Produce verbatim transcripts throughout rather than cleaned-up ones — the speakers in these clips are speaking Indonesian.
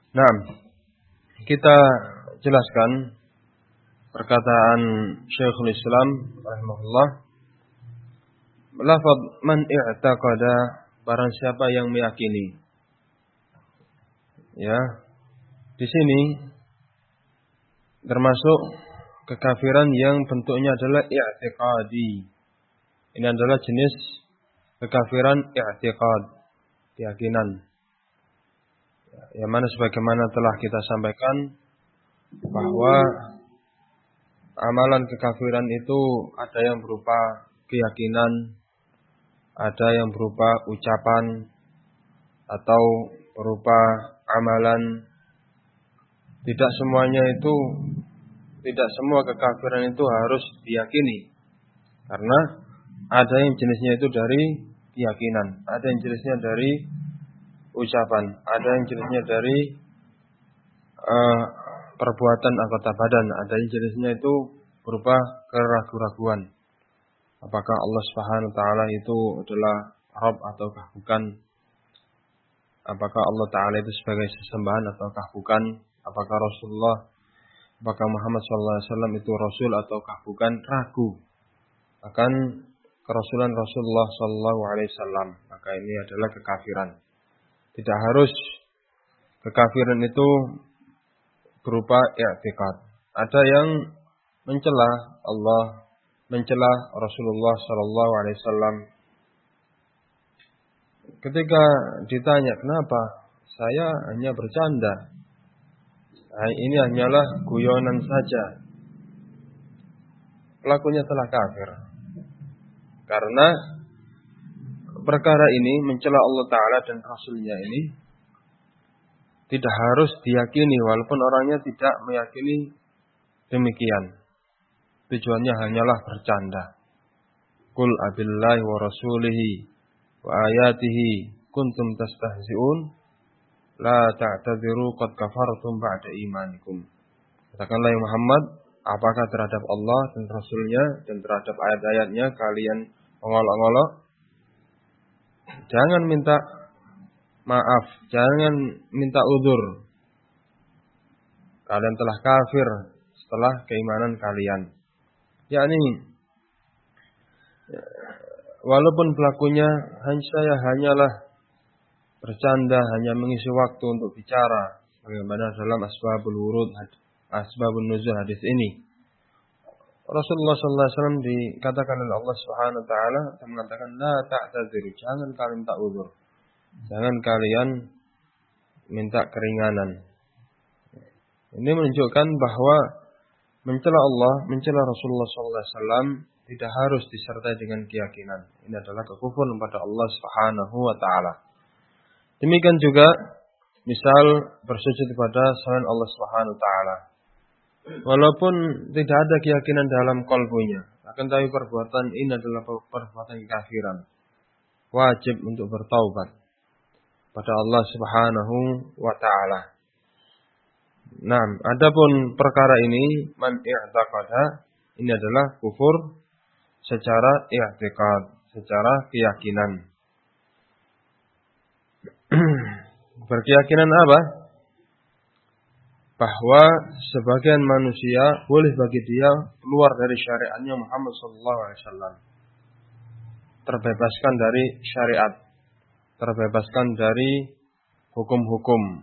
Nah, kita jelaskan perkataan Syekhul Islam rahimahullah. Lafaz man i'taqada, barang siapa yang meyakini. Ya. Di sini termasuk kekafiran yang bentuknya adalah i'tiqadi. Ini adalah jenis kekafiran i'tiqad, keyakinan. Yang mana sebagaimana telah kita sampaikan bahwa amalan kekafiran itu ada yang berupa keyakinan, ada yang berupa ucapan, atau berupa amalan. Tidak semuanya itu, tidak semua kekafiran itu harus diyakini. Karena ada yang jenisnya itu dari keyakinan, ada yang jenisnya dari ucapan, ada yang jenisnya dari uh, perbuatan anggota badan, ada yang jenisnya itu berupa keraguan-raguan. Apakah Allah Subhanahu wa taala itu adalah Rabb ataukah bukan? Apakah Allah taala itu sebagai sesembahan ataukah bukan? Apakah Rasulullah, apakah Muhammad shallallahu alaihi wasallam itu Rasul ataukah bukan? Ragu akan kerasulan Rasulullah shallallahu alaihi wasallam. Maka ini adalah kekafiran. Tidak harus kekafiran itu berupa i'tiqad. Ada yang mencela Allah, mencela Rasulullah shallallahu alaihi wasallam. Ketika ditanya kenapa, saya hanya bercanda. Nah, ini hanyalah guyonan saja. Pelakunya telah kafir. Karena perkara ini mencela Allah Ta'ala dan Rasulnya ini tidak harus diyakini walaupun orangnya tidak meyakini demikian. Tujuannya hanyalah bercanda. Qul abillahi wa rasulihi wa ayatihi kuntum tastahzi'un la ta'tadiru qad kafartum ba'da imanikum. Katakanlah ya Muhammad, apakah terhadap Allah dan Rasulnya dan terhadap ayat-ayatnya kalian mengolok-olok? Jangan minta maaf, jangan minta udzur. Kalian telah kafir setelah keimanan kalian. Yakni walaupun pelakunya hanya saya hanyalah bercanda, hanya mengisi waktu untuk bicara, bagaimana dalam asbabul wurud, asbabun nuzul hadis ini. Rasulullah sallallahu alaihi wasallam dikatakan oleh Allah Subhanahu wa taala mengatakan la ta'tadzir, jangan kalian minta uzur. Jangan kalian minta keringanan. Ini menunjukkan bahwa mencela Allah, mencela Rasulullah sallallahu alaihi wasallam tidak harus disertai dengan keyakinan. Ini adalah kekufuran kepada Allah Subhanahu wa taala. Demikian juga misal bersujud kepada selain Allah Subhanahu wa taala. Walaupun tidak ada keyakinan dalam kalbunya, akan tapi perbuatan ini adalah perbuatan kafiran. Wajib untuk bertaubat pada Allah Subhanahu wa taala. Nah, adapun perkara ini man i'taqada, ini adalah kufur secara i'tiqad, secara keyakinan. Berkeyakinan apa? Bahwa sebagian manusia boleh bagi dia keluar dari syariatnya Muhammad sallallahu alaihi wasallam. Terbebaskan dari syariat, terbebaskan dari hukum-hukum.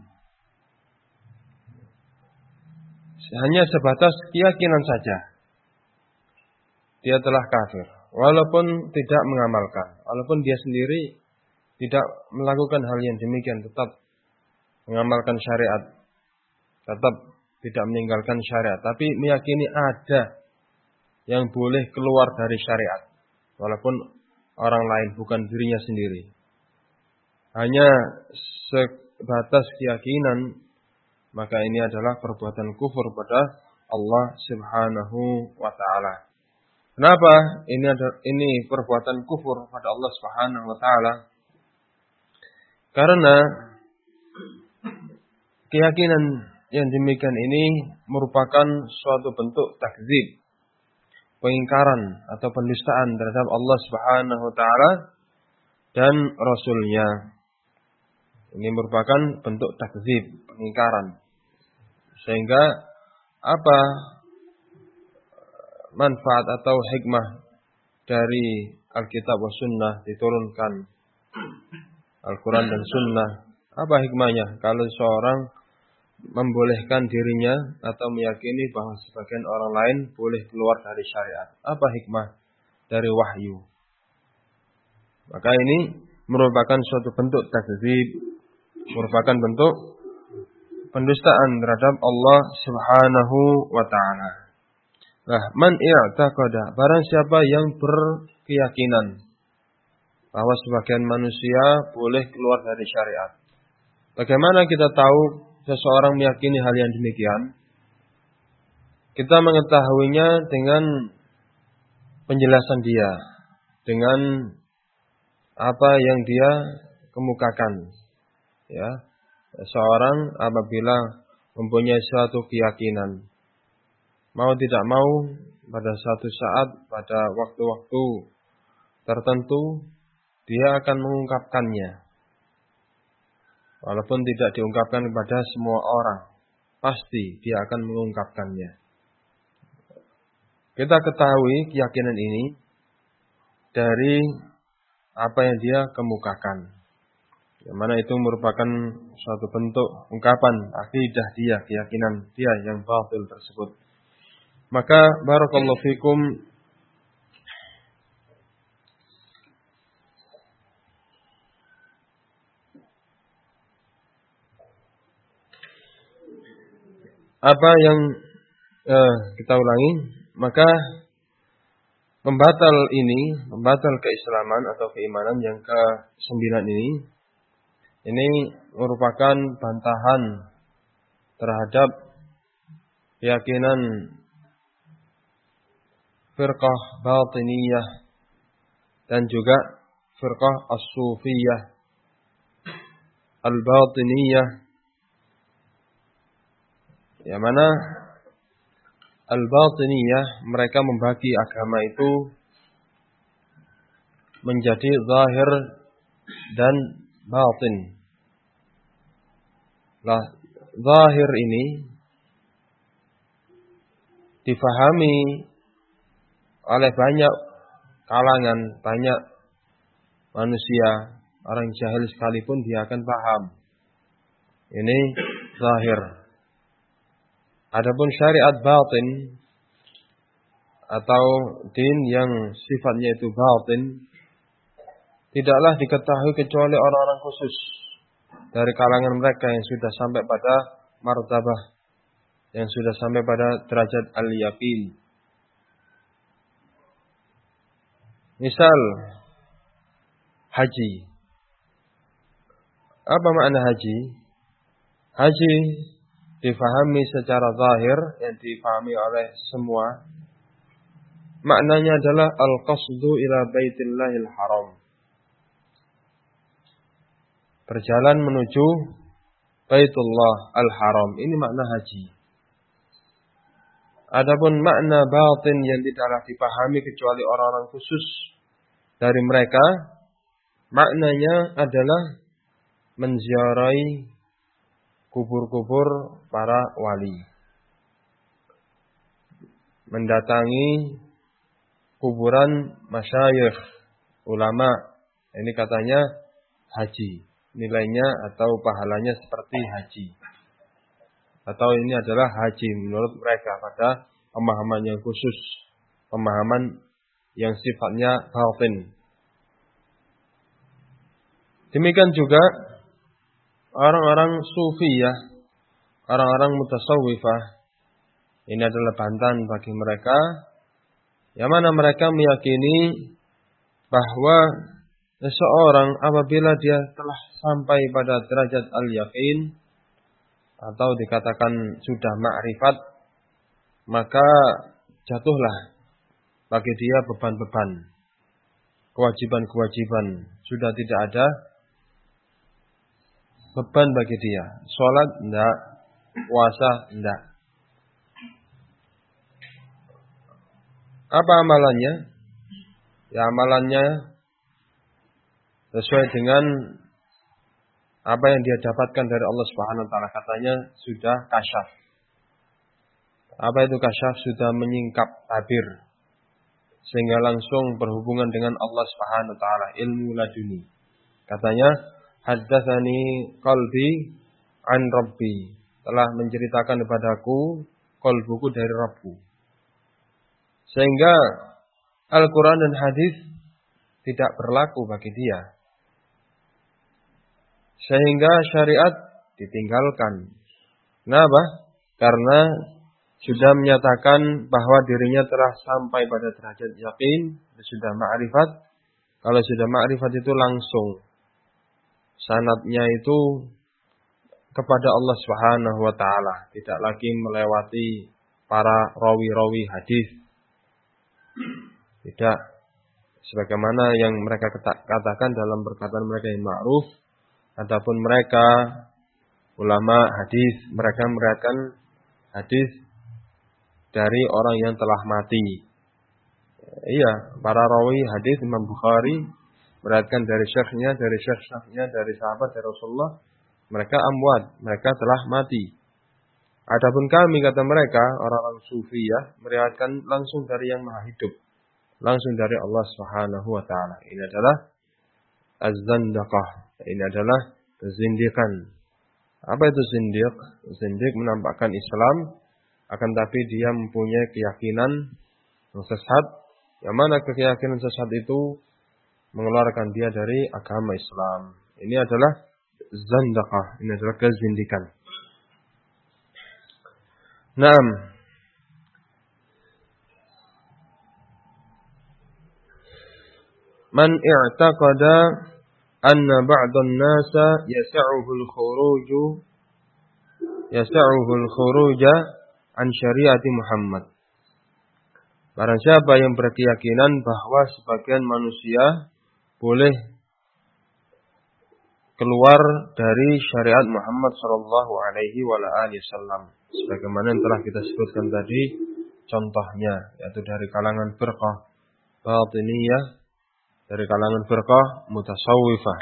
Hanya sebatas keyakinan saja. Dia telah kafir, walaupun tidak mengamalkan, walaupun dia sendiri tidak melakukan hal yang demikian, tetap mengamalkan syariat, tetap tidak meninggalkan syariat, tapi meyakini ada yang boleh keluar dari syariat, walaupun orang lain, bukan dirinya sendiri. Hanya sebatas keyakinan, maka ini adalah perbuatan kufur pada Allah Subhanahu wa taala. Kenapa ini ada ini perbuatan kufur pada Allah Subhanahu wa taala? Karena keyakinan yang demikian ini merupakan suatu bentuk takdzib, pengingkaran atau pendustaan terhadap Allah Subhanahu wa taala dan Rasul-Nya. Ini merupakan bentuk takdzib, pengingkaran. Sehingga apa manfaat atau hikmah dari Alkitab wa Sunnah diturunkan Al-Quran dan Sunnah? Apa hikmahnya kalau seorang membolehkan dirinya atau meyakini bahwa sebagian orang lain boleh keluar dari syariat? Apa hikmah dari wahyu? Maka ini merupakan suatu bentuk takdzib, merupakan bentuk pendustaan terhadap Allah Subhanahu wa taala. Nah, man i'taqada, barang siapa yang berkeyakinan bahwa sebagian manusia boleh keluar dari syariat. Bagaimana kita tahu seseorang meyakini hal yang demikian? Kita mengetahuinya dengan penjelasan dia, dengan apa yang dia kemukakan. Ya, seorang apabila mempunyai suatu keyakinan, mau tidak mau pada suatu saat, pada waktu-waktu tertentu, dia akan mengungkapkannya. Walaupun tidak diungkapkan kepada semua orang, pasti dia akan mengungkapkannya. Kita ketahui keyakinan ini dari apa yang dia kemukakan. Yang mana itu merupakan suatu bentuk ungkapan akidah dia, keyakinan dia yang batil tersebut. Maka barakallahu fikum, apa yang eh, kita ulangi, maka pembatal ini, pembatal keislaman atau keimanan yang kesembilan ini, ini merupakan bantahan terhadap keyakinan firqah batiniyah dan juga firqah as-sufiyah al-batiniyah, yang mana al-batiniyah mereka membagi agama itu menjadi zahir dan batin. Nah, zahir ini difahami oleh banyak kalangan, banyak manusia, orang jahil sekalipun dia akan paham. Ini zahir. Adapun syariat batin atau din yang sifatnya itu batin, tidaklah diketahui kecuali orang-orang khusus dari kalangan mereka yang sudah sampai pada martabah, yang sudah sampai pada derajat al-yaqin. Misal haji. Apa makna haji? Haji difahami secara zahir, yang difahami oleh semua. Maknanya adalah al-qasdu ila baitillahil haram. Berjalan menuju Baitullah al-Haram. Ini makna haji. Adapun makna batin yang tidaklah dipahami kecuali orang-orang khusus dari mereka, maknanya adalah menziarahi kubur-kubur para wali, mendatangi kuburan masyayikh, ulama. Ini katanya haji. Nilainya atau pahalanya seperti haji. Atau ini adalah haji menurut mereka pada pemahaman yang khusus, pemahaman yang sifatnya batin. Demikian juga orang-orang sufiyah, orang-orang mutasawwifah, ini adalah bantahan bagi mereka, yang mana mereka meyakini bahwa seseorang apabila dia telah sampai pada derajat al-yaqin atau dikatakan sudah ma'rifat, maka jatuhlah bagi dia beban-beban, kewajiban-kewajiban. Sudah tidak ada beban bagi dia. Sholat enggak, puasa enggak. Apa amalannya? Ya amalannya sesuai dengan apa yang dia dapatkan dari Allah Subhanahu wa taala, katanya sudah kasyaf. Apa itu kasyaf? Sudah menyingkap tabir sehingga langsung berhubungan dengan Allah Subhanahu wa taala, ilmu laduni. Katanya, haddatsani qalbi an rabbi, telah menceritakan kepadaku qalbuku dari Rabbku. Sehingga Al-Quran dan hadis tidak berlaku bagi dia. Sehingga syariat ditinggalkan. Kenapa? Karena sudah menyatakan bahwa dirinya telah sampai pada derajat yakin, sudah ma'rifat. Kalau sudah ma'rifat itu langsung sanadnya itu kepada Allah Subhanahu wa taala, tidak lagi melewati para rawi-rawi hadis. Tidak sebagaimana yang mereka katakan dalam perkataan mereka yang ma'ruf, adapun mereka ulama hadis, mereka meriwayatkan hadis dari orang yang telah mati. Iya, para rawi hadis Imam Bukhari meriwayatkan dari syekhnya, dari syekh-syekhnya, dari sahabat dari Rasulullah, mereka amwat, mereka telah mati. Adapun kami, kata mereka, orang-orang sufiyah, meriwayatkan langsung dari yang maha hidup, langsung dari Allah Subhanahu wa taala. Ini adalah az-zandaqah. Ini adalah kezindikan. Apa itu zindiq? Zindiq menampakkan Islam, akan tapi dia mempunyai keyakinan yang sesat. Yang mana keyakinan sesat itu mengeluarkan dia dari agama Islam. Ini adalah zandaqah. Ini adalah kezindikan. Naam. Man i'taqada anna ba'dhan nasa yas'uhu al-khuruj yas'uhu al-khuruj an syariati Muhammad. Barang siapa yang berkeyakinan bahwa sebagian manusia boleh keluar dari syariat Muhammad sallallahu alaihi wasallam, sebagaimana yang telah kita sebutkan tadi contohnya, yaitu dari kalangan firqah batiniyah, dari kalangan firqah mutasawwifah,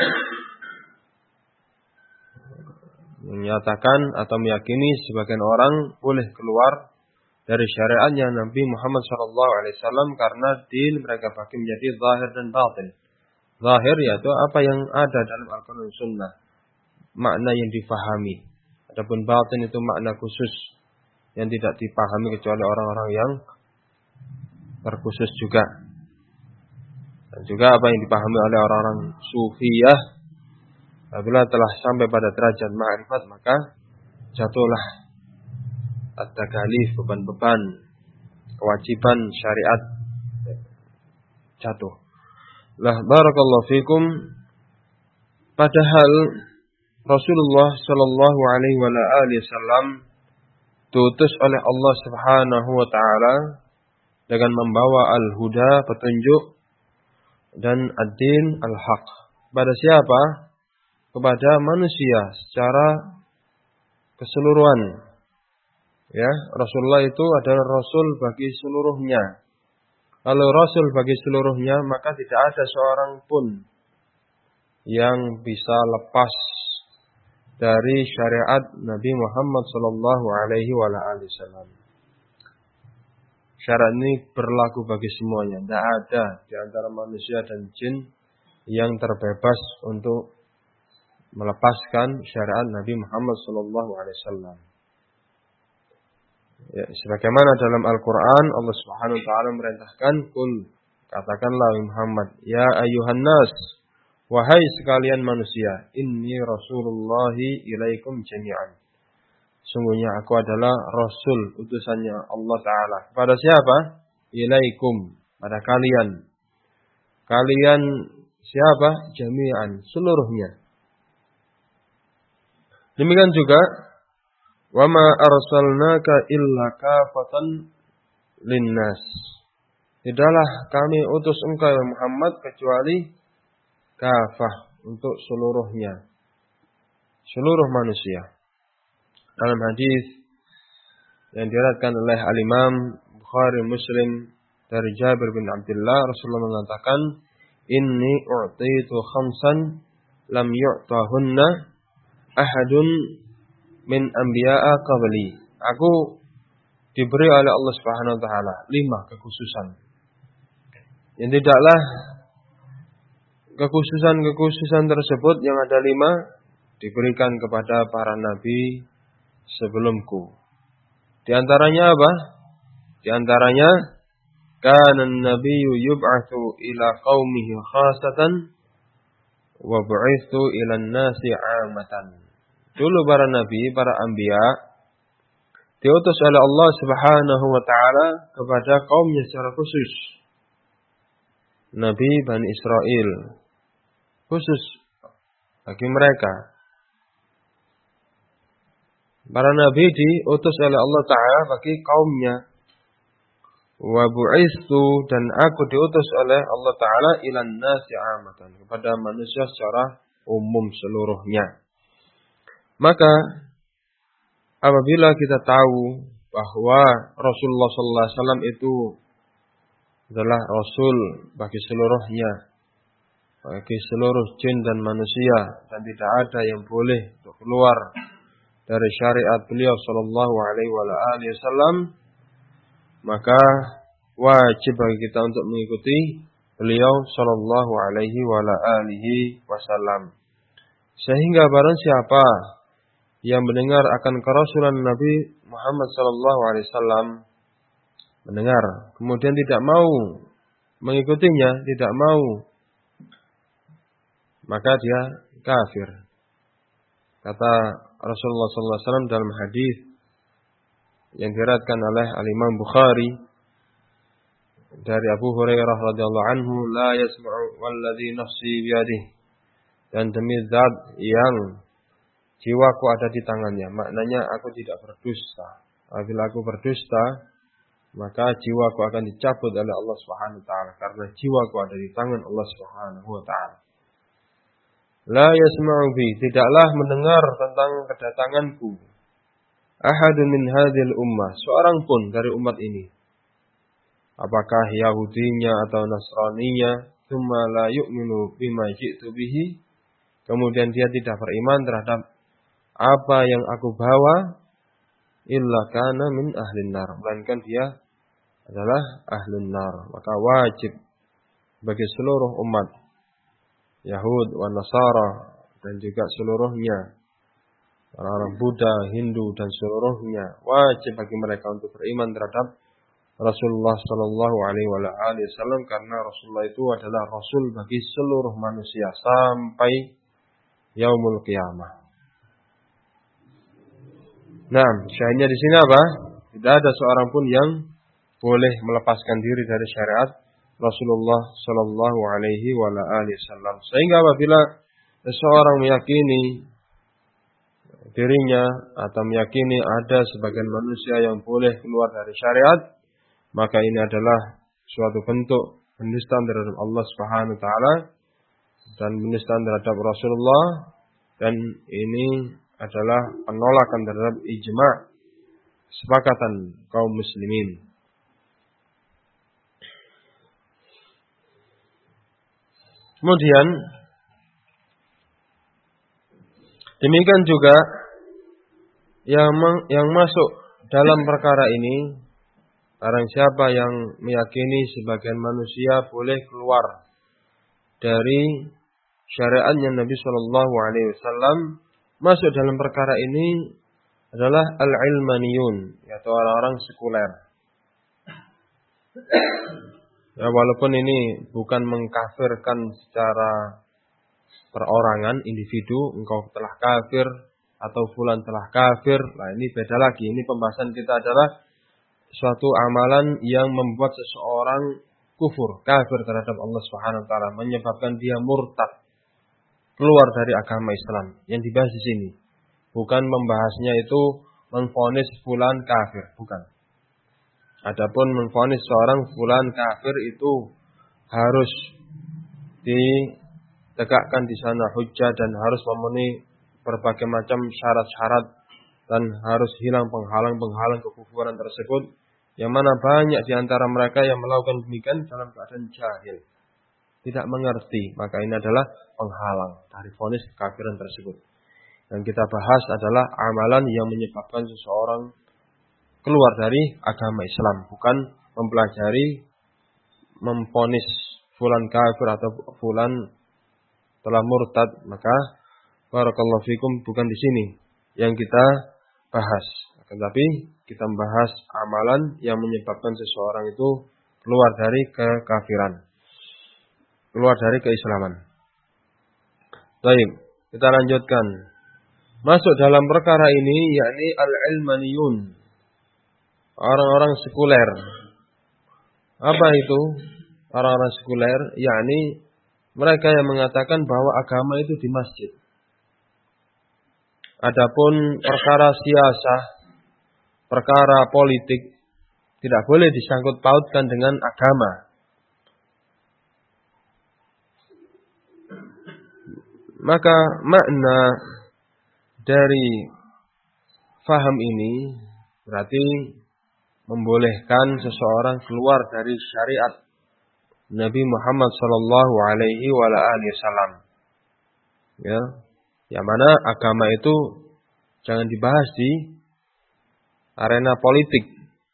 menyatakan atau meyakini sebagian orang boleh keluar dari syariatnya Nabi Muhammad sallallahu alaihi wasallam karena din mereka bagi menjadi zahir dan batin. Zahir yaitu apa yang ada dalam Al-Quran dan Sunnah, makna yang difahami. Adapun batin itu makna khusus yang tidak dipahami kecuali orang-orang yang terkhusus juga. Dan juga apa yang dipahami oleh orang-orang sufiyah, apabila telah sampai pada derajat ma'rifat, maka jatuhlah at-takalif, beban-beban, kewajiban syariat jatuh. Lah barakallahu fikum, padahal Rasulullah sallallahu alaihi wasallam diutus oleh Allah Subhanahu wa taala dengan membawa al-huda, petunjuk, dan ad-din al-haq. Pada siapa? Kepada manusia secara keseluruhan. Ya, Rasulullah itu adalah rasul bagi seluruhnya. Kalau rasul bagi seluruhnya, maka tidak ada seorang pun yang bisa lepas dari syariat Nabi Muhammad sallallahu alaihi wasallam. Syariat ini berlaku bagi semuanya. Tidak ada di antara manusia dan jin yang terbebas untuk melepaskan syariat Nabi Muhammad sallallahu alaihi wasallam. Ya, sebagaimana dalam Al-Quran Allah Subhanahu wa taala merintahkan, kul, katakanlah Muhammad, ya ayyuhan nas, wahai sekalian manusia, inni rasulullahi ilaikum jami'an. Sungguhnya aku adalah rasul, utusannya Allah taala. Kepada siapa? Ilaikum, pada kalian. Kalian siapa? Jami'an, seluruhnya. Demikian juga wa ma arsalnaka illa kafatan linnas. Tidaklah kami utus engkau ya Muhammad kecuali kafah, untuk seluruhnya, seluruh manusia. Dalam hadis yang diriwayatkan oleh Al-Imam Bukhari Muslim dari Jabir bin Abdullah, Rasulullah mengatakan, inni u'titu khamsan lam yu'tahunna ahadun min anbiya'a qabli. Aku diberi oleh Allah Subhanahu wa taala lima kekhususan. Yang tidaklah kekhususan-kekhususan tersebut yang ada lima diberikan kepada para nabi sebelumku. Di antaranya apa? Di antaranya kana an-nabiyyu yub'atsu ila qaumihi khassatan wa bu'itsu ila an-nasi 'ammatan. Dulu para nabi, para anbiya diutus oleh Allah Subhanahu wa taala kepada kaumnya secara khusus. Nabi Bani Israel khusus bagi mereka. Para nabi diutus oleh Allah taala bagi kaumnya. Wa bu'itsu, dan aku diutus oleh Allah taala ilan nasi 'ammatan, kepada manusia secara umum seluruhnya. Maka apabila kita tahu bahwa Rasulullah sallallahu alaihi wasallam itu adalah Rasul bagi seluruhnya, bagi seluruh jin dan manusia, dan tidak ada yang boleh untuk keluar dari syariat beliau sallallahu alaihi wasallam, maka wajib bagi kita untuk mengikuti beliau sallallahu alaihi wasallam. Sehingga barang siapa yang mendengar akan kerasulan Nabi Muhammad sallallahu alaihi wasallam, mendengar kemudian tidak mau mengikutinya, tidak mau, maka dia kafir. Kata Rasulullah sallallahu alaihi wasallam dalam hadis yang diriwayatkan oleh Al-Imam Bukhari dari Abu Hurairah radhiyallahu anhu, la yasma'u walladzi nafsi biyadihi, dan demi zat yang jiwaku ada di tangannya. Maknanya aku tidak berdusta. Apabila aku berdusta, maka jiwaku akan dicabut oleh Allah Subhanahu wa taala, karena jiwaku ada di tangan Allah Subhanahu wa taala. La yasma'u bi, tidaklah mendengar tentang kedatanganku ahadun min hadhil ummah, seorang pun dari umat ini, apakah Yahudinya atau Nasraninya, tsumma la yu'minu bima ji'tu bihi, kemudian dia tidak beriman terhadap apa yang aku bawa, illa kana min ahlin nar, melainkan dia adalah ahlun nar. Maka wajib bagi seluruh umat Yahud wa Nasara dan juga seluruhnya, orang-orang Buddha, Hindu dan seluruhnya, wajib bagi mereka untuk beriman terhadap Rasulullah sallallahu alaihi wasallam, karena Rasulullah itu adalah rasul bagi seluruh manusia sampai yaumul qiyamah. Nah, syahidnya di sini apa? Tidak ada seorang pun yang boleh melepaskan diri dari syariat Rasulullah sallallahu alaihi wasallam. Sehingga apabila seseorang meyakini dirinya atau meyakini ada sebagian manusia yang boleh keluar dari syariat, maka ini adalah suatu bentuk penistaan terhadap Allah Subhanahu wa taala dan penistaan terhadap Rasulullah, dan ini adalah penolakan terhadap ijma' kesepakatan kaum muslimin. Kemudian demikian juga yang yang masuk dalam perkara ini, barang siapa yang meyakini sebagian manusia boleh keluar dari syariatnya Nabi sallallahu alaihi wasallam, masuk dalam perkara ini adalah al-ilmaniyun, yaitu orang-orang sekuler. Ya, walaupun ini bukan mengkafirkan secara perorangan, individu, engkau telah kafir atau fulan telah kafir. Nah, ini beda lagi. Ini pembahasan kita adalah suatu amalan yang membuat seseorang kufur, kafir terhadap Allah Subhanahu wa taala, menyebabkan dia murtad, keluar dari agama Islam. Yang dibahas di sini bukan membahasnya itu menvonis fulan kafir, bukan. Adapun menvonis seorang fulan kafir itu harus ditegakkan di sana hujjah dan harus memenuhi berbagai macam syarat-syarat dan harus hilang penghalang-penghalang kekufuran tersebut, yang mana banyak di antara mereka yang melakukan demikian dalam keadaan jahil, tidak mengerti, maka ini adalah penghalang dari vonis kekafiran tersebut. Yang kita bahas adalah amalan yang menyebabkan seseorang keluar dari agama Islam, bukan mempelajari, memvonis fulan kafir atau fulan telah murtad. Maka barakallahu fikum, bukan di sini yang kita bahas. Tetapi kita membahas amalan yang menyebabkan seseorang itu keluar dari kekafiran, keluar dari keislaman. Baik, kita lanjutkan. Masuk dalam perkara ini yakni al-ilmaniyun, orang-orang sekuler. Apa itu orang-orang sekuler? Yakni mereka yang mengatakan bahwa agama itu di masjid. Adapun perkara siasah, perkara politik tidak boleh disangkut pautkan dengan agama. Maka makna dari faham ini berarti membolehkan seseorang keluar dari syariat Nabi Muhammad sallallahu alaihi wasallam. Ya, yang mana agama itu jangan dibahas di arena politik.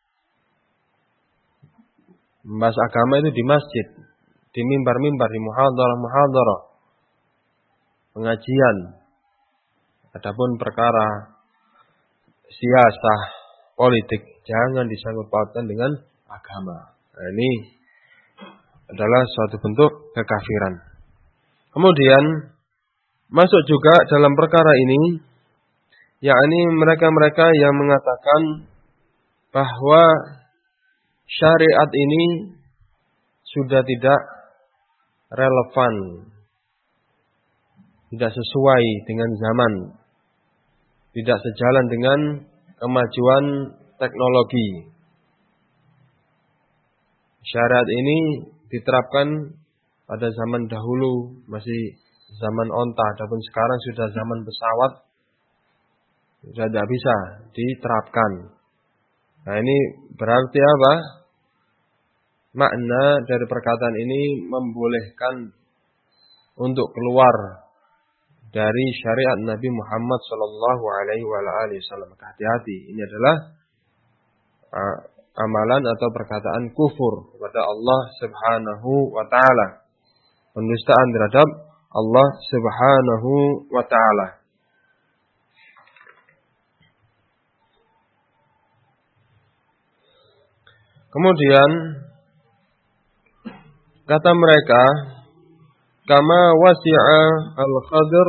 Membahas agama itu di masjid, di mimbar-mimbar, di muhadharah-muhadharah, pengajian. Adapun perkara siasah politik jangan disangkut pautkan dengan agama. Nah, ini adalah suatu bentuk kekafiran. Kemudian masuk juga dalam perkara ini yakni mereka-mereka yang mengatakan bahwa syariat ini sudah tidak relevan, tidak sesuai dengan zaman, tidak sejalan dengan kemajuan teknologi. Syariat ini diterapkan pada zaman dahulu, masih zaman onta, adapun sekarang sudah zaman pesawat, sudah tidak bisa diterapkan. Nah, ini berarti apa? Makna dari perkataan ini membolehkan untuk keluar dari syariat Nabi Muhammad sallallahu alaihi wasallam. Hati-hati, ini adalah uh, amalan atau perkataan kufur kepada Allah Subhanahu wa taala. Penistaan terhadap Allah Subhanahu wa taala. Kemudian kata mereka, kama wasi'a al-Khadir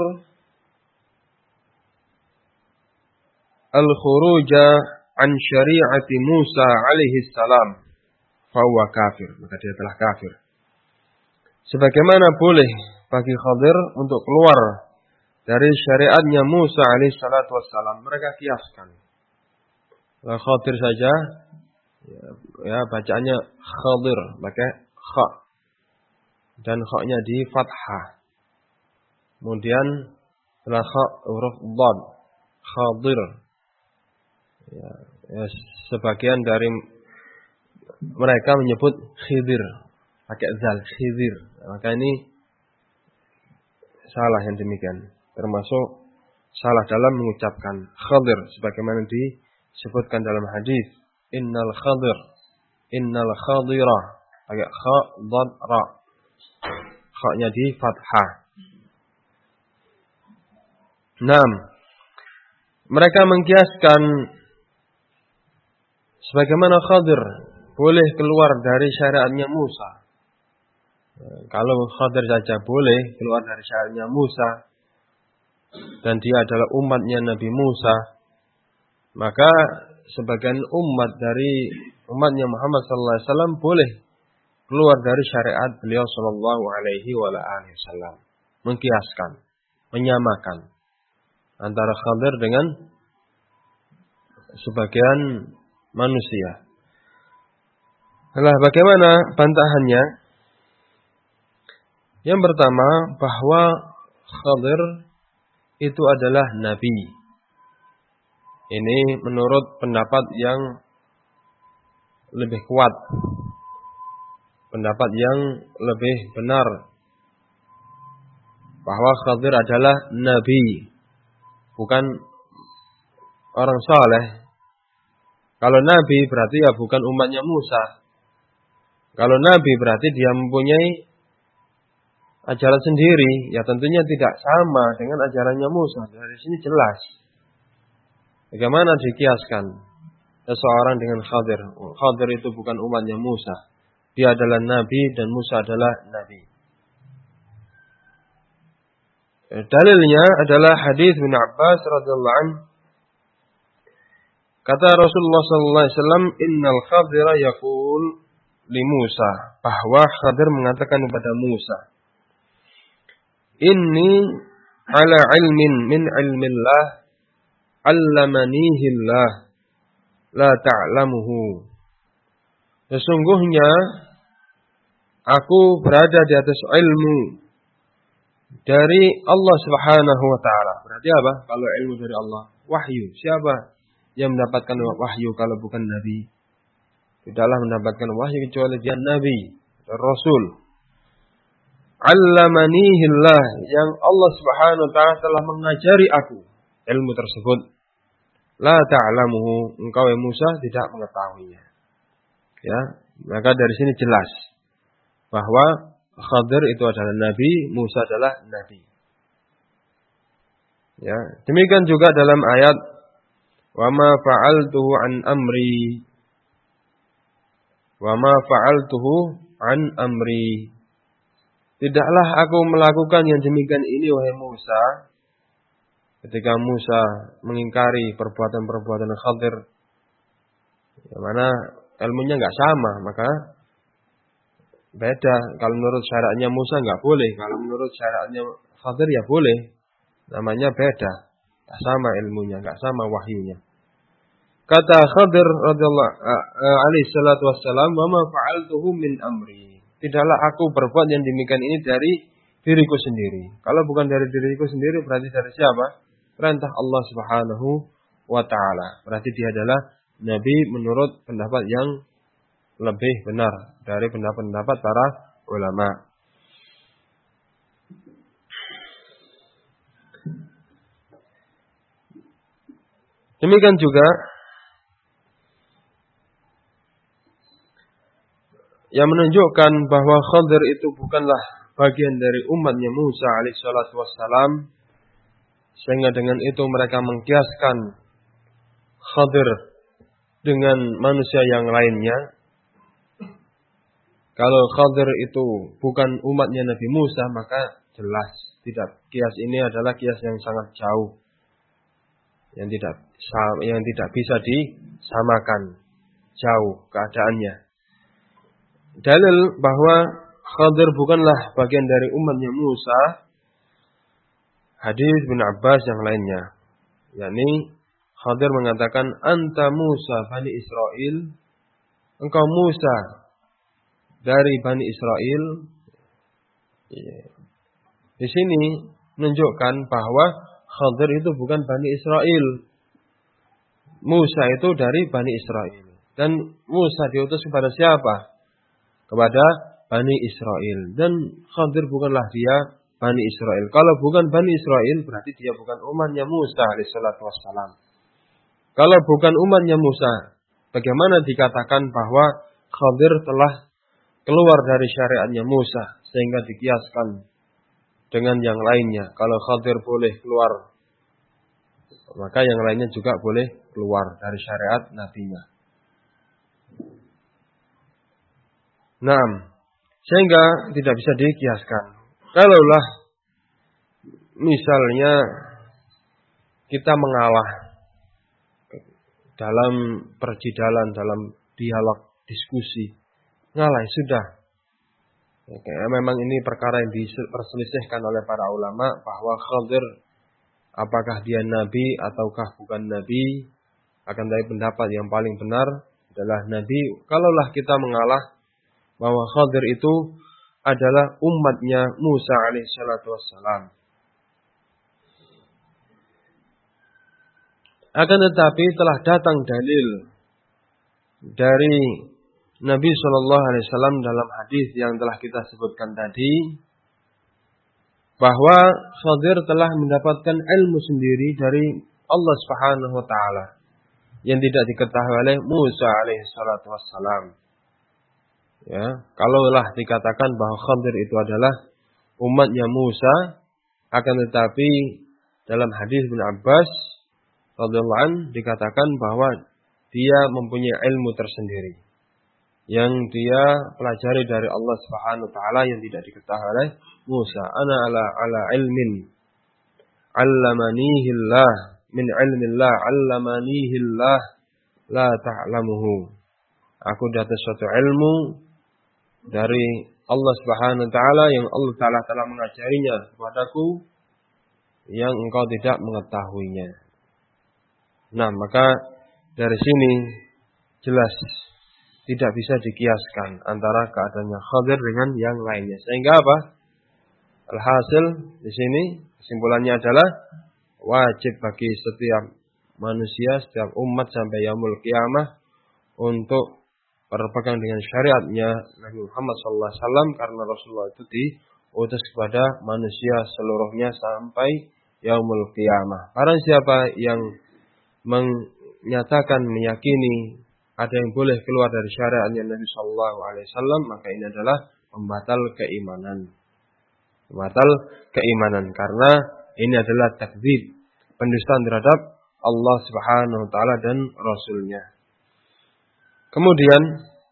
al-khuruja an syari'ati Musa alaihi salam, fahuwa kafir, maka dia telah kafir. Sebagaimana boleh bagi Khadir untuk keluar dari syariatnya Musa alaihi salatu wassalam, mereka kiaskan. Khadir saja, ya, ya bacaannya Khadir, pakai kha. Dan kha-nya di fathah. Kemudian setelah kha huruf dhad, Khadir. Ya, ya, sebagian dari mereka menyebut Khidir, pakai zal, Khidir. Maka ini salah yang demikian. Termasuk salah dalam mengucapkan Khadir sebagaimana disebutkan dalam hadis, Innal Khadir, Innal Khadira, pakai kha dhad ra. Kha-nya di fathah. enam. Mereka mengkiaskan sebagaimana Khadir boleh keluar dari syariatnya Musa. Kalau Khadir saja boleh keluar dari syariatnya Musa dan dia adalah umatnya Nabi Musa, maka sebagian umat dari umatnya Muhammad sallallahu alaihi wasallam boleh keluar dari syariat beliau sallallahu alaihi wasallam. Mengkiaskan, menyamakan antara Khadir dengan sebagian manusia. Nah, bagaimana bantahannya? Yang pertama, bahwa Khadir itu adalah nabi. Ini menurut pendapat yang lebih kuat, pendapat yang lebih benar, bahwa Khadir adalah nabi. bukan orang saleh. Kalau nabi berarti ya bukan umatnya Musa. Kalau nabi berarti dia mempunyai ajaran sendiri, ya tentunya tidak sama dengan ajarannya Musa. Dari sini jelas. Bagaimana dikiaskan seseorang dengan Khadir? Khadir itu bukan umatnya Musa. Dia adalah nabi dan Musa adalah nabi. Dalilnya adalah hadis bin Abbas radhiyallahu anhu. Kata Rasulullah sallallahu alaihi wasallam, "Innal Khadira yaqul li Musa," bahwa Khadir mengatakan kepada Musa, "Inni ala ilmin min ilmillah, 'allamanihillah, la ta'lamuhu." Sesungguhnya aku berada di atas ilmu dari Allah Subhanahu wa taala. Berarti apa? Kalau ilmu dari Allah, wahyu. Siapa yang mendapatkan wahyu kalau bukan nabi? Tidaklah mendapatkan wahyu kecuali dia nabi dan rasul. 'Allamanihillah, yang Allah Subhanahu wa taala telah mengajari aku ilmu tersebut. La ta'lamuhu, engkau ya Musa tidak mengetahuinya. Ya, maka dari sini jelas bahwa Khadir itu adalah nabi, Musa adalah nabi. Ya, demikian juga dalam ayat wa ma fa'altuhu an amri. Wa ma fa'altuhu an amri. Tidaklah aku melakukan yang demikian ini wahai Musa. Ketika Musa mengingkari perbuatan-perbuatan Khadir, yang mana ilmunya enggak sama, maka beda. Kalau menurut syariatnya Musa enggak boleh, kalau menurut syariatnya Khadir ya boleh. Namanya beda. Enggak sama ilmunya, enggak sama wahyunya. Kata Khadir radhiyallahu alaihi salatu wassalam, "Wa ma fa'altuhu min amri." Tidaklah aku berbuat yang demikian ini dari diriku sendiri. Kalau bukan dari diriku sendiri berarti dari siapa? Perintah Allah Subhanahu wa taala. Berarti dia adalah nabi menurut pendapat yang lebih benar dari pendapat-pendapat para ulama. Demikian juga yang menunjukkan bahwa Khadir itu bukanlah bagian dari umatnya Musa alaihissalatu wassalam, sehingga dengan itu mereka mengkiaskan Khadir dengan manusia yang lainnya. Kalau Khadir itu bukan umatnya Nabi Musa, maka jelas tidak. Kias ini adalah kias yang sangat jauh, yang tidak yang tidak bisa disamakan, jauh keadaannya. Dalil bahwa Khadir bukanlah bagian dari umatnya Musa, hadis bin Abbas yang lainnya, yakni Khadir mengatakan, "Anta Musa Bani Israel," engkau Musa dari Bani Israel. Di sini menunjukkan bahwa Khadir itu bukan Bani Israel. Musa itu dari Bani Israel. Dan Musa diutus kepada siapa? Kepada Bani Israel. Dan Khadir bukanlah dia Bani Israel. Kalau bukan Bani Israel, berarti dia bukan umatnya Musa alaihissalatu wassalam. Kalau bukan umatnya Musa, bagaimana dikatakan bahwa Khadir telah keluar dari syariatnya Musa sehingga dikiaskan dengan yang lainnya? Kalau Khadir boleh keluar, maka yang lainnya juga boleh keluar dari syariat nabinya. Naam, sehingga tidak bisa dikiaskan. Kalaulah misalnya kita mengalah dalam perjidalan, dalam dialog, diskusi, ngalah sudah. Oke, memang ini perkara yang diperselisihkan oleh para ulama bahwa Khadir apakah dia nabi ataukah bukan nabi. Akan dari pendapat yang paling benar adalah nabi. Kalaulah kita mengalah bahwa Khadir itu adalah umatnya Musa alaihissalatu wassalam. Akan tetapi telah datang dalil dari Nabi shallallahu alaihi wasallam dalam hadis yang telah kita sebutkan tadi, bahwa Khadir telah mendapatkan ilmu sendiri dari Allah Subhanahu wa taala yang tidak diketahui oleh Musa alaihi salatu wassalam. Ya, kalaulah dikatakan bahwa Khadir itu adalah umatnya Musa, akan tetapi dalam hadis Ibnu Abbas radhiyallahu anhu dikatakan bahwa dia mempunyai ilmu tersendiri yang dia pelajari dari Allah Subhanahu wa taala yang tidak diketahui oleh Musa. Ana ala ala ilmin 'allamanihillah min ilmillah 'allamanihillah la ta'lamuhu. Aku di atas suatu ilmu dari Allah Subhanahu wa taala yang Allah taala telah mengajarinya kepadaku yang engkau tidak mengetahuinya. Nah, maka dari sini jelas tidak bisa dikiaskan antara keadaannya Khadir dengan yang lainnya. Sehingga apa? Alhasil di sini kesimpulannya adalah wajib bagi setiap manusia, setiap umat sampai yaumul qiyamah untuk berpegang dengan syariatnya Nabi Muhammad sallallahu alaihi wasallam, karena Rasulullah itu diutus kepada manusia seluruhnya sampai yaumul qiyamah. Barang siapa yang menyatakan, meyakini ada yang boleh keluar dari syariatnya Nabi sallallahu alaihi wasallam, maka ini adalah pembatal keimanan. Pembatal keimanan karena ini adalah takdzib, pendustaan terhadap Allah Subhanahu wa taala dan Rasulnya. Kemudian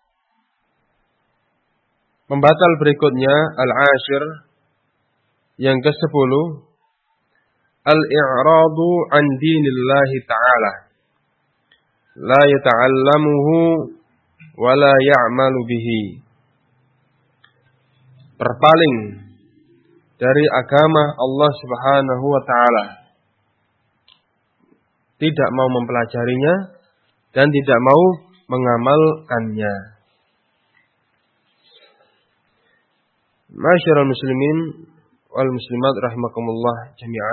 pembatal berikutnya al-ashir yang kesepuluh, al-i'radu an dinillahi ta'ala la yata'allamuhu wa la ya'malu bihi. Berpaling dari agama Allah Subhanahu wa taala, tidak mau mempelajarinya dan tidak mau mengamalkannya. Ma'asyiral muslimin wal muslimat rahimakumullah jami'an.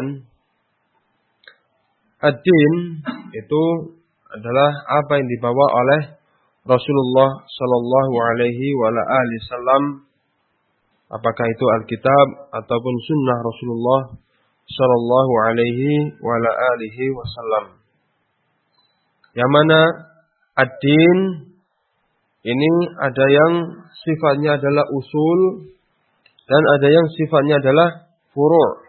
Ad-din itu adalah apa yang dibawa oleh Rasulullah sallallahu alaihi wa alihi wasallam, apakah itu Alkitab ataupun sunnah Rasulullah sallallahu alaihi wa alihi wasallam. Yang mana ad-din ini ada yang sifatnya adalah usul dan ada yang sifatnya adalah furu'.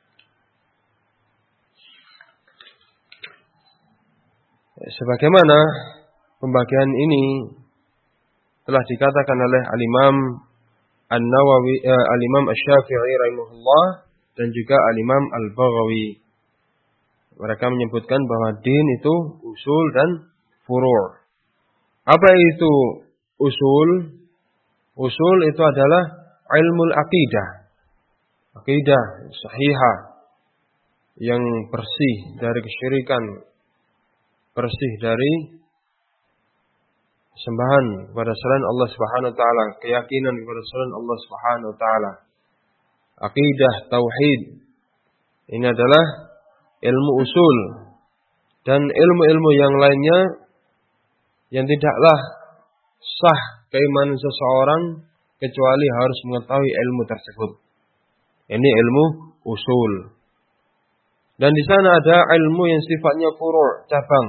Sebagaimana pembagian ini telah dikatakan oleh Al-Imam An-Nawawi, eh, Al-Imam Asy-Syafi'i rahimahullah dan juga Al-Imam Al-Baghawi. Mereka menyebutkan bahwa din itu usul dan furu'. Apa itu usul? Usul itu adalah ilmu aqidah. Aqidah sahihah yang bersih dari kesyirikan, bersih dari sembahan kepada selain Allah Subhanahu wa taala, keyakinan kepada selain Allah Subhanahu wa taala. Aqidah tauhid. Ini adalah ilmu usul dan ilmu-ilmu yang lainnya yang tidaklah sah keimanan seseorang kecuali harus mengetahui ilmu tersebut. Ini ilmu usul. Dan di sana ada ilmu yang sifatnya furu', cabang.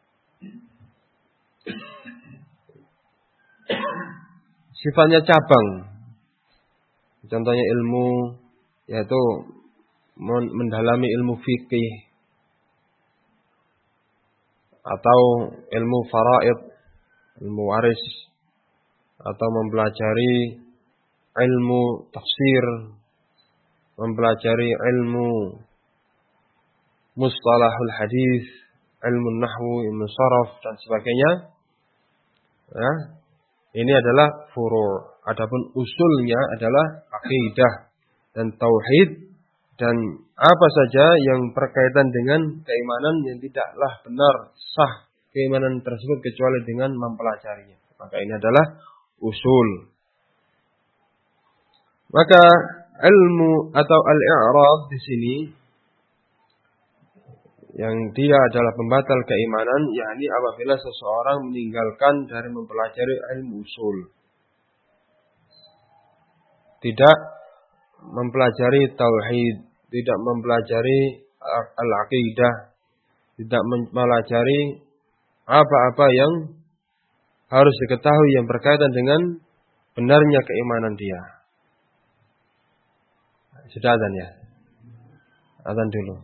Sifatnya cabang. Contohnya ilmu yaitu mendalami ilmu fikih atau ilmu faraid, ilmu waris, atau mempelajari ilmu tafsir, mempelajari ilmu mustalahul hadis, ilmu nahwu, ilmu saraf dan sebagainya. Ya, ini adalah furu'. Adapun usulnya adalah akidah dan tauhid dan apa saja yang berkaitan dengan keimanan yang tidaklah benar sah keimanan tersebut kecuali dengan mempelajarinya. Maka ini adalah usul. Maka ilmu atau al-i'rad di sini yang dia adalah pembatal keimanan, yakni apabila seseorang meninggalkan dari mempelajari ilmu usul. Tidak mempelajari tauhid, tidak mempelajari al-aqidah, tidak mempelajari apa-apa yang harus diketahui yang berkaitan dengan benarnya keimanan dia. Sudah azan ya? Azan dulu.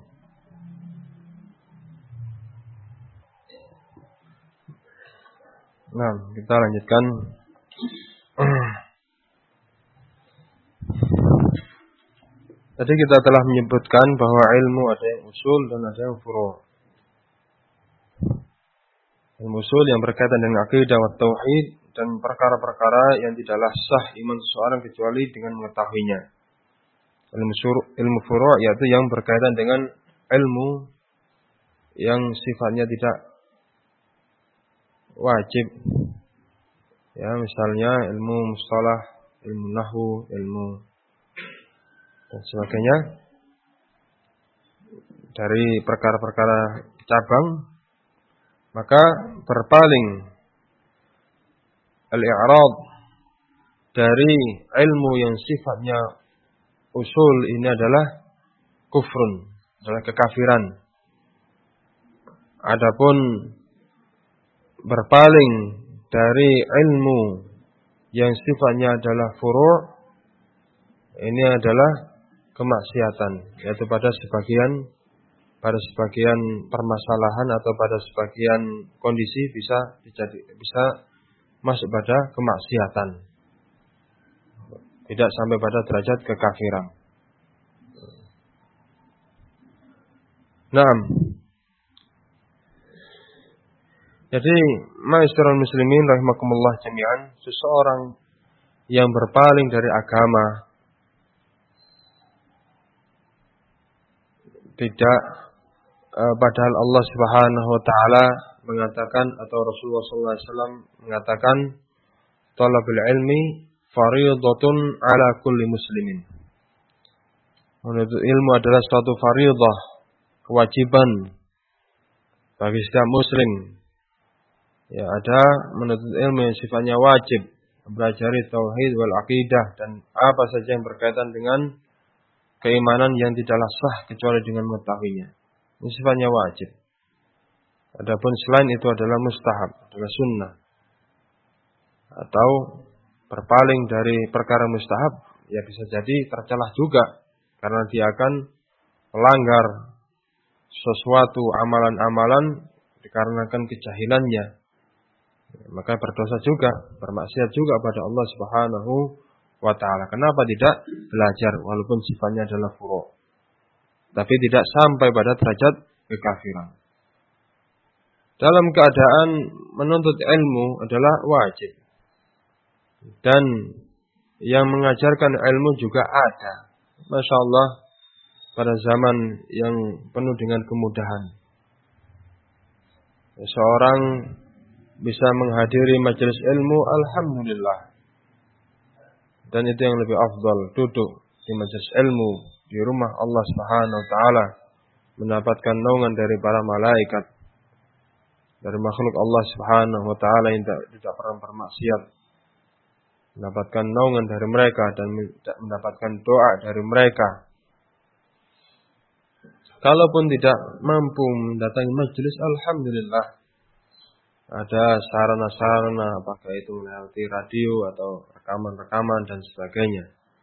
Nah, kita lanjutkan. Tadi kita telah menyebutkan bahwa ilmu ada yang usul dan ada yang furu'. Ilmu usul yang berkaitan dengan akidah wa tauhid dan perkara-perkara yang tidaklah sah iman seseorang kecuali dengan mengetahuinya. Ilmu furu', ilmu furu' yaitu yang berkaitan dengan ilmu yang sifatnya tidak wajib. Ya, misalnya ilmu mustalah, ilmu nahwu, ilmu dan sebagainya dari perkara-perkara cabang, maka berpaling al-i'rad dari ilmu yang sifatnya usul ini adalah kufrun, adalah kekafiran. Adapun berpaling dari ilmu yang sifatnya adalah furu', ini adalah kemaksiatan, yaitu pada sebagian pada sebagian permasalahan atau pada sebagian kondisi bisa dijadi, bisa masuk pada kemaksiatan, tidak sampai pada derajat kekafiran. Naam. Jadi, ma'asyiral muslimin rahimakumullah jami'an, seseorang yang berpaling dari agama tidak eh, padahal Allah Subhanahu wa taala mengatakan atau Rasulullah sallallahu alaihi wasallam mengatakan talabul ilmi fardhatun ala kulli muslimin. Menuntut ilmu adalah suatu fardhah, kewajiban bagi setiap muslim. Ya, ada menuntut ilmu yang sifatnya wajib, mempelajari tauhid wal aqidah dan apa saja yang berkaitan dengan keimanan yang tidaklah sah kecuali dengan mengetahuinya. Ini sifatnya wajib. Adapun selain itu adalah mustahab, adalah sunnah. Atau berpaling dari perkara mustahab, ya bisa jadi tercelah juga. Karena dia akan melanggar sesuatu amalan-amalan dikarenakan kejahilannya. Maka berdosa juga, bermaksiat juga pada Allah Subhanahu wa ta'ala. Kenapa tidak belajar walaupun sifatnya adalah furu', tapi tidak sampai pada derajat kekafiran. Dalam keadaan menuntut ilmu adalah wajib, dan yang mengajarkan ilmu juga ada. Masya Allah, pada zaman yang penuh dengan kemudahan, seorang bisa menghadiri majelis ilmu, alhamdulillah. Dan itu yang lebih afdal, duduk di majelis ilmu di rumah Allah Subhanahu wa taala, mendapatkan naungan dari para malaikat, dari makhluk Allah Subhanahu wa taala yang tidak, tidak pernah bermaksiat, mendapatkan naungan dari mereka dan mendapatkan doa dari mereka. Kalaupun tidak mampu mendatangi majelis, alhamdulillah ada sarana-sarana, apakah itu melalui radio atau rekaman-rekaman dan sebagainya.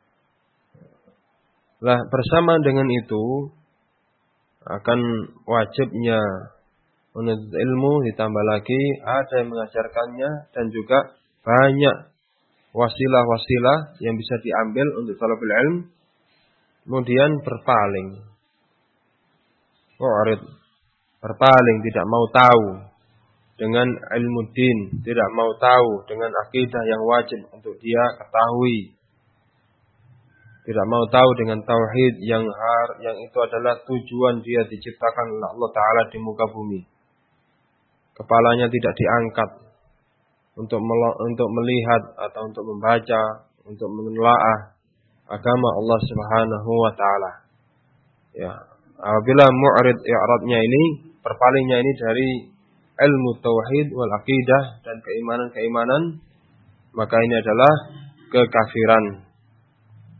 Lah, bersama dengan itu akan wajibnya menuntut ilmu, ditambah lagi ada yang mengajarkannya dan juga banyak wasilah-wasilah yang bisa diambil untuk talabul ilm. Kemudian berpaling, mu'rid, berpaling, tidak mau tahu dengan ilmu din, tidak mau tahu dengan akidah yang wajib untuk dia ketahui, tidak mau tahu dengan tauhid yang har, yang itu adalah tujuan dia diciptakan oleh Allah Ta'ala di muka bumi. Kepalanya tidak diangkat untuk untuk melihat atau untuk membaca, untuk menelaah agama Allah Subhanahu wa Ta'ala. Ya, apabila mu'rid i'radnya ini, berpalingnya ini dari ilmu tauhid wal aqidah dan keimanan-keimanan, maka ini adalah kekafiran.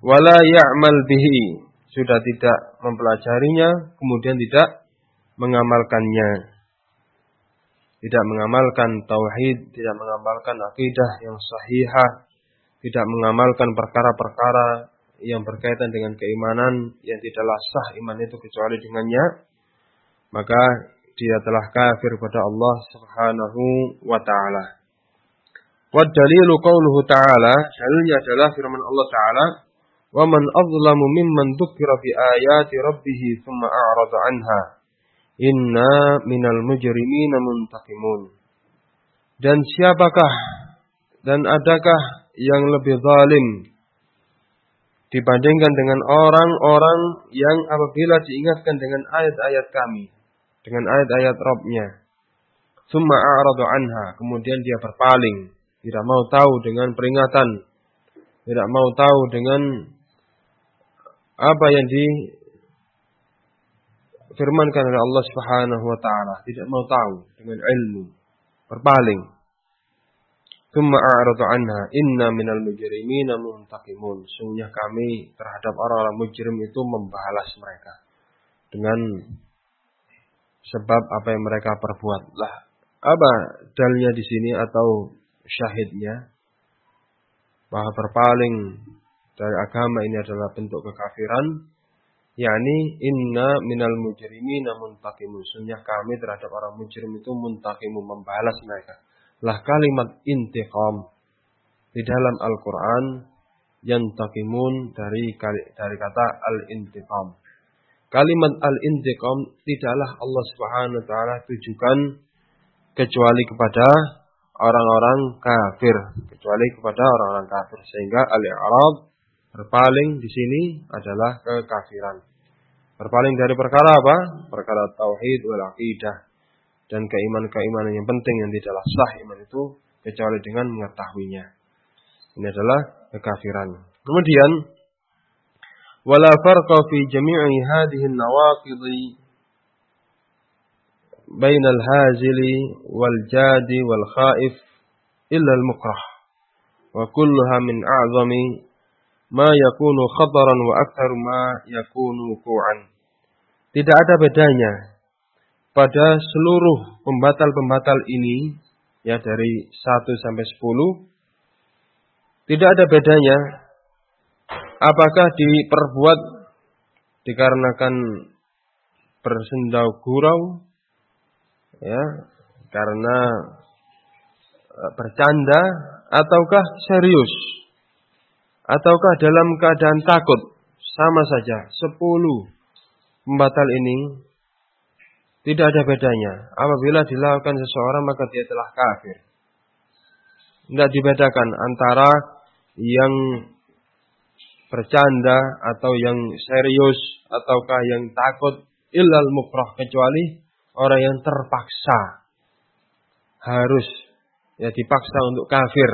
wala ya'mal bihi, sudah tidak mempelajarinya, kemudian tidak mengamalkannya. Tidak mengamalkan tauhid, tidak mengamalkan akidah yang sahihah, tidak mengamalkan perkara-perkara yang berkaitan dengan keimanan yang tidaklah sah iman itu kecuali dengannya, maka dia telah kafir pada Allah Subhanahu wa taala. Wa dalilu qauluhu ta'ala, dalilnya adalah firman Allah taala, "Wa man adlamu mimman dzukira bi ayati rabbih tsumma a'rada 'anha. Inna minal mujrimina muntaqimun." Dan siapakah dan adakah yang lebih zalim dibandingkan dengan orang-orang yang apabila diingatkan dengan ayat-ayat kami, dengan ayat-ayat Rabb-nya, tsumma a'rada 'anha, kemudian dia berpaling, tidak mau tahu dengan peringatan, tidak mau tahu dengan apa yang difirmankan oleh Allah Subhanahu wa taala, tidak mau tahu dengan ilmu, berpaling. Tsumma a'rada 'anha, inna minal mujrimina muntaqimun. Sungguhnya kami terhadap orang-orang mujrim itu membalas mereka dengan sebab apa yang mereka perbuat. Lah, apa dalilnya di sini atau syahidnya bahwa berpaling dari agama ini adalah bentuk kekafiran, yakni inna minal mujrimina muntaqimun. Sungguhnya kami terhadap orang mujrim itu muntaqimun, membalas mereka. Lah kalimat intiqam di dalam Al-Qur'an yantaqimun dari dari kata al-intiqam. Kalimat al-intiqam tidaklah Allah Subhanahu wa taala tujukan kecuali kepada orang-orang kafir, kecuali kepada orang-orang kafir, sehingga al-i'rad, berpaling di sini adalah kekafiran. Berpaling dari perkara apa? Perkara tauhid wal aqidah dan keimanan-keimanan yang penting yang tidaklah sah iman itu kecuali dengan mengetahuinya. Ini adalah kekafiran. Kemudian wala farqa fi jami'i hadhihi an-nawaqidh baina al-hazili wal jadi wal khaif illa al-mukrah, wa kulluha min a'zami ma yakunu khataran wa akthar ma yakunu wuqu'an. Tidak ada bedanya pada seluruh pembatal-pembatal ini, ya dari satu sampai sepuluh, tidak ada bedanya apakah diperbuat dikarenakan bersendau gurau, ya, karena bercanda, ataukah serius, ataukah dalam keadaan takut, sama saja. Sepuluh pembatal ini tidak ada bedanya. Apabila dilakukan seseorang maka dia telah kafir. Tidak dibedakan antara yang bercanda atau yang serius ataukah yang takut, illal mukrah, kecuali orang yang terpaksa, harus ya dipaksa untuk kafir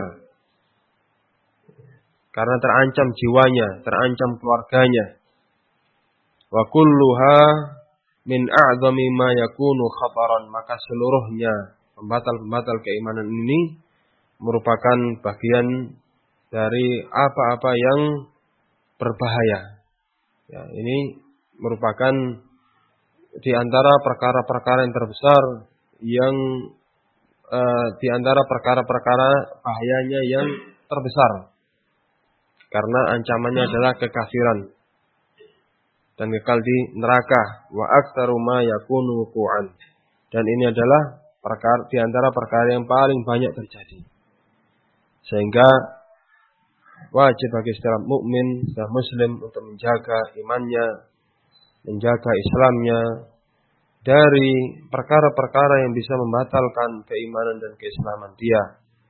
karena terancam jiwanya, terancam keluarganya. Wa kulluha min a'zami ma yakunu khataran, maka seluruhnya pembatal-pembatal keimanan ini merupakan bagian dari apa-apa yang berbahaya. Ya, ini merupakan di antara perkara-perkara yang terbesar yang uh, di antara perkara-perkara bahayanya yang terbesar. Karena ancamannya adalah kekafiran dan kekal di neraka. Wa aktsaru ma yakunu wuqu'an. Dan ini adalah perkara di antara perkara yang paling banyak terjadi. Sehingga wajib bagi setiap mukmin, setiap muslim untuk menjaga imannya, menjaga Islamnya dari perkara-perkara yang bisa membatalkan keimanan dan keislaman dia.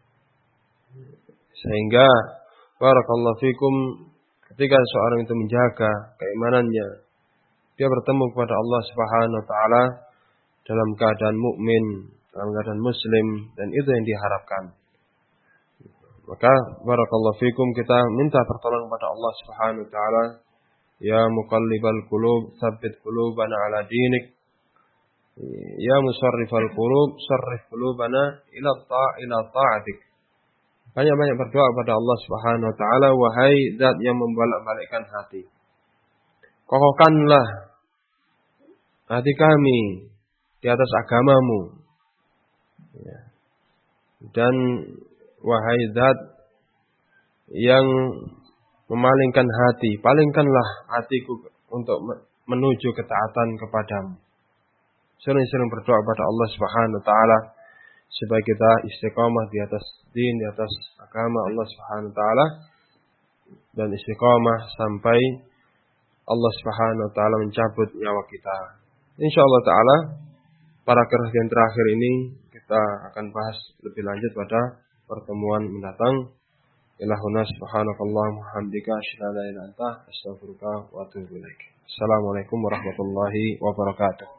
Sehingga barakallahu fikum, ketika seorang itu menjaga keimanannya, dia bertemu kepada Allah Subhanahu wa taala dalam keadaan mukmin, dalam keadaan muslim, dan itu yang diharapkan. Maka barakallahu fikum, kita minta pertolongan kepada Allah Subhanahu wa taala. Ya muqallibal qulub, tsabbit qulubana ala dinik. Ya musarrifal qulub, sarrif qulubana ila ta' ila ta'atik. Banyak-banyak berdoa kepada Allah Subhanahu wa taala, wahai zat yang membolak-balikkan hati. Kokohkanlah hati kami di atas agamamu. Ya. Dan wahai zat yang memalingkan hati, palingkanlah hatiku untuk menuju ketaatan kepadamu. Sering-sering berdoa kepada Allah Subhanahu wa taala supaya kita istiqamah di atas din, di atas agama Allah Subhanahu wa taala, dan istiqamah sampai Allah Subhanahu wa taala mencabut nyawa kita. Insyaallah taala paragraf yang terakhir ini kita akan bahas lebih lanjut pada pertemuan mendatang. Ilahuna subhanakallahumma hamdika asyhadu an la ilaha illa anta astaghfiruka wa atubu ilaik. Assalamualaikum warahmatullahi wabarakatuh.